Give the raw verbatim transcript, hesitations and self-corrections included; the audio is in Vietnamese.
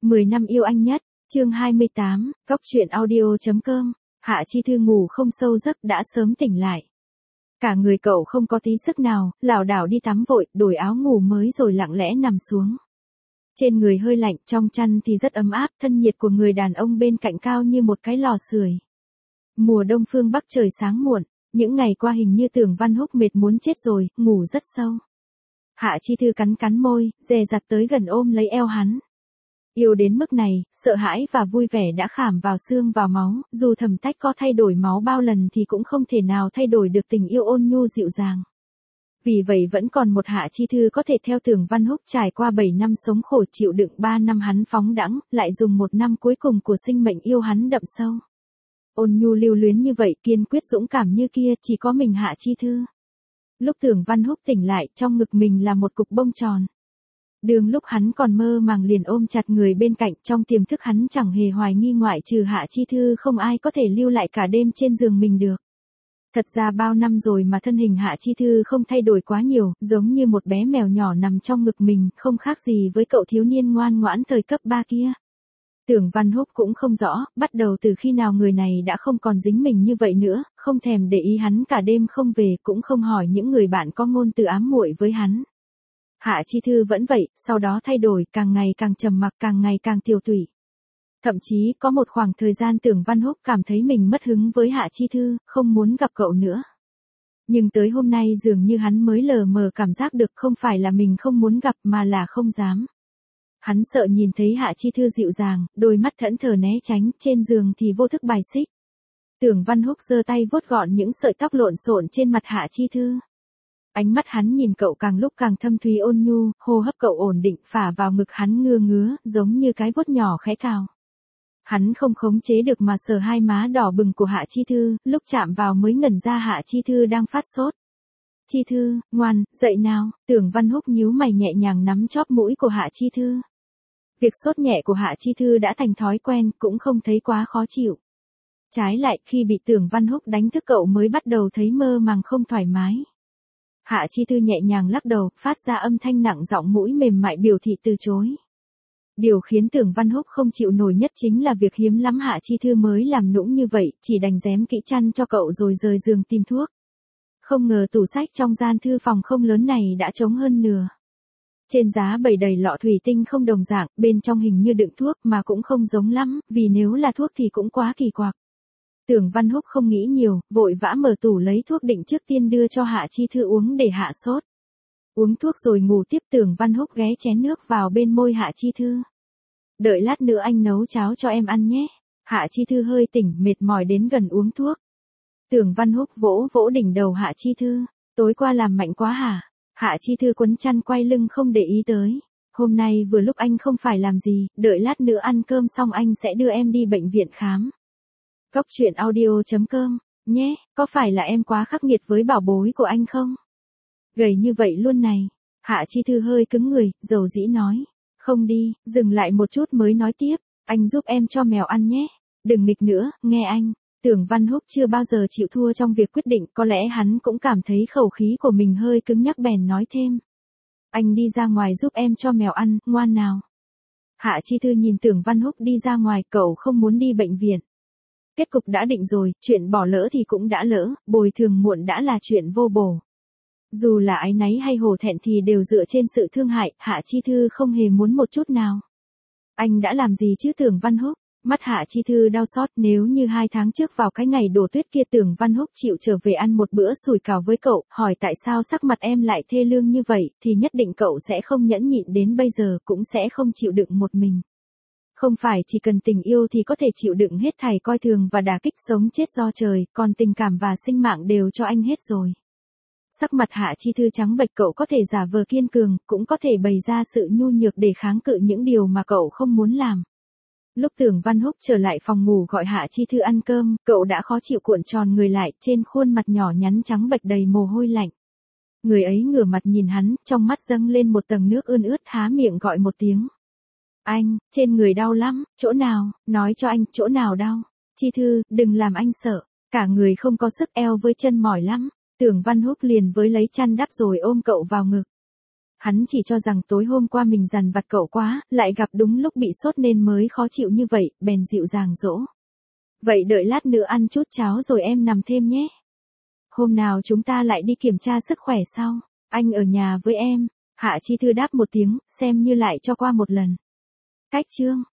mười năm yêu anh nhất, chương hai mươi tám, góc truyện audio.com, Hạ Chi Thư ngủ không sâu giấc đã sớm tỉnh lại. Cả người cậu không có tí sức nào, lảo đảo đi tắm vội, đổi áo ngủ mới rồi lặng lẽ nằm xuống. Trên người hơi lạnh, trong chăn thì rất ấm áp, thân nhiệt của người đàn ông bên cạnh cao như một cái lò sưởi. Mùa đông phương Bắc trời sáng muộn, những ngày qua hình như Tưởng Văn Húc mệt muốn chết rồi, ngủ rất sâu. Hạ Chi Thư cắn cắn môi, dè dặt tới gần ôm lấy eo hắn. Yêu đến mức này, sợ hãi và vui vẻ đã khảm vào xương vào máu, dù Thẩm Tách có thay đổi máu bao lần thì cũng không thể nào thay đổi được tình yêu ôn nhu dịu dàng. Vì vậy vẫn còn một Hạ Chi Thư có thể theo Tưởng Văn Húc trải qua bảy năm sống khổ chịu đựng ba năm hắn phóng đãng, lại dùng một năm cuối cùng của sinh mệnh yêu hắn đậm sâu. Ôn nhu lưu luyến như vậy, kiên quyết dũng cảm như kia, chỉ có mình Hạ Chi Thư. Lúc Tưởng Văn Húc tỉnh lại, trong ngực mình là một cục bông tròn. Đường lúc hắn còn mơ màng liền ôm chặt người bên cạnh, trong tiềm thức hắn chẳng hề hoài nghi ngoại trừ Hạ Chi Thư không ai có thể lưu lại cả đêm trên giường mình được. Thật ra bao năm rồi mà thân hình Hạ Chi Thư không thay đổi quá nhiều, giống như một bé mèo nhỏ nằm trong ngực mình, không khác gì với cậu thiếu niên ngoan ngoãn thời cấp ba kia. Tưởng Văn Húc cũng không rõ, bắt đầu từ khi nào người này đã không còn dính mình như vậy nữa, không thèm để ý hắn cả đêm không về, cũng không hỏi những người bạn có ngôn từ ám muội với hắn. Hạ Chi Thư vẫn vậy, sau đó thay đổi, càng ngày càng trầm mặc, càng ngày càng tiều tụy. Thậm chí có một khoảng thời gian Tưởng Văn Húc cảm thấy mình mất hứng với Hạ Chi Thư, không muốn gặp cậu nữa. Nhưng tới hôm nay dường như hắn mới lờ mờ cảm giác được không phải là mình không muốn gặp mà là không dám. Hắn sợ nhìn thấy Hạ Chi Thư dịu dàng, đôi mắt thẫn thờ né tránh, trên giường thì vô thức bài xích. Tưởng Văn Húc giơ tay vuốt gọn những sợi tóc lộn xộn trên mặt Hạ Chi Thư. Ánh mắt hắn nhìn cậu càng lúc càng thâm thúy ôn nhu, hô hấp cậu ổn định, phả vào ngực hắn ngưa ngứa, giống như cái vuốt nhỏ khẽ cào. Hắn không khống chế được mà sờ hai má đỏ bừng của Hạ Chi Thư, lúc chạm vào mới ngẩn ra Hạ Chi Thư đang phát sốt. Chi Thư, ngoan, dậy nào, Tưởng Văn Húc nhíu mày nhẹ nhàng nắm chóp mũi của Hạ Chi Thư. Việc sốt nhẹ của Hạ Chi Thư đã thành thói quen, cũng không thấy quá khó chịu. Trái lại, khi bị Tưởng Văn Húc đánh thức cậu mới bắt đầu thấy mơ màng không thoải mái. Hạ Chi Thư nhẹ nhàng lắc đầu, phát ra âm thanh nặng giọng mũi mềm mại biểu thị từ chối. Điều khiến Tưởng Văn Húc không chịu nổi nhất chính là việc hiếm lắm Hạ Chi Thư mới làm nũng như vậy, chỉ đành rém kỹ chăn cho cậu rồi rời giường tìm thuốc. Không ngờ tủ sách trong gian thư phòng không lớn này đã trống hơn nửa. Trên giá bày đầy lọ thủy tinh không đồng dạng, bên trong hình như đựng thuốc mà cũng không giống lắm, vì nếu là thuốc thì cũng quá kỳ quặc. Tưởng Văn Húc không nghĩ nhiều, vội vã mở tủ lấy thuốc định trước tiên đưa cho Hạ Chi Thư uống để hạ sốt. Uống thuốc rồi ngủ tiếp. Tưởng Văn Húc ghé chén nước vào bên môi Hạ Chi Thư. Đợi lát nữa anh nấu cháo cho em ăn nhé. Hạ Chi Thư hơi tỉnh, mệt mỏi đến gần uống thuốc. Tưởng Văn Húc vỗ vỗ đỉnh đầu Hạ Chi Thư. Tối qua làm mạnh quá hả? Hạ Chi Thư quấn chăn quay lưng không để ý tới. Hôm nay vừa lúc anh không phải làm gì, đợi lát nữa ăn cơm xong anh sẽ đưa em đi bệnh viện khám. Góc truyện audio.com, nhé, có phải là em quá khắc nghiệt với bảo bối của anh không? Gầy như vậy luôn này. Hạ Chi Thư hơi cứng người, dầu dĩ nói. Không đi, dừng lại một chút mới nói tiếp. Anh giúp em cho mèo ăn nhé. Đừng nghịch nữa, nghe anh. Tưởng Văn Húc chưa bao giờ chịu thua trong việc quyết định, có lẽ hắn cũng cảm thấy khẩu khí của mình hơi cứng nhắc bèn nói thêm. Anh đi ra ngoài giúp em cho mèo ăn, ngoan nào. Hạ Chi Thư nhìn Tưởng Văn Húc đi ra ngoài, cậu không muốn đi bệnh viện. Kết cục đã định rồi, chuyện bỏ lỡ thì cũng đã lỡ, bồi thường muộn đã là chuyện vô bổ. Dù là áy náy hay hổ thẹn thì đều dựa trên sự thương hại, Hạ Chi Thư không hề muốn một chút nào. Anh đã làm gì chứ Tưởng Văn Húc? Mắt Hạ Chi Thư đau xót, nếu như hai tháng trước vào cái ngày đổ tuyết kia Tưởng Văn Húc chịu trở về ăn một bữa sủi cảo với cậu, hỏi tại sao sắc mặt em lại thê lương như vậy, thì nhất định cậu sẽ không nhẫn nhịn đến bây giờ, cũng sẽ không chịu đựng một mình. Không phải chỉ cần tình yêu thì có thể chịu đựng hết thảy coi thường và đả kích sống chết do trời, còn tình cảm và sinh mạng đều cho anh hết rồi. Sắc mặt Hạ Chi Thư trắng bệch, cậu có thể giả vờ kiên cường, cũng có thể bày ra sự nhu nhược để kháng cự những điều mà cậu không muốn làm. Lúc Tưởng Văn Húc trở lại phòng ngủ gọi Hạ Chi Thư ăn cơm, cậu đã khó chịu cuộn tròn người lại, trên khuôn mặt nhỏ nhắn trắng bệch đầy mồ hôi lạnh. Người ấy ngửa mặt nhìn hắn, trong mắt dâng lên một tầng nước ươn ướt, há miệng gọi một tiếng. Anh, trên người đau lắm, chỗ nào, nói cho anh, chỗ nào đau. Chi Thư, đừng làm anh sợ, cả người không có sức, eo với chân mỏi lắm. Tưởng Văn Húc liền với lấy chăn đắp rồi ôm cậu vào ngực. Hắn chỉ cho rằng tối hôm qua mình dằn vặt cậu quá, lại gặp đúng lúc bị sốt nên mới khó chịu như vậy, bèn dịu dàng dỗ. Vậy đợi lát nữa ăn chút cháo rồi em nằm thêm nhé. Hôm nào chúng ta lại đi kiểm tra sức khỏe sau. Anh ở nhà với em. Hạ Chi Thư đáp một tiếng, xem như lại cho qua một lần. Cách chương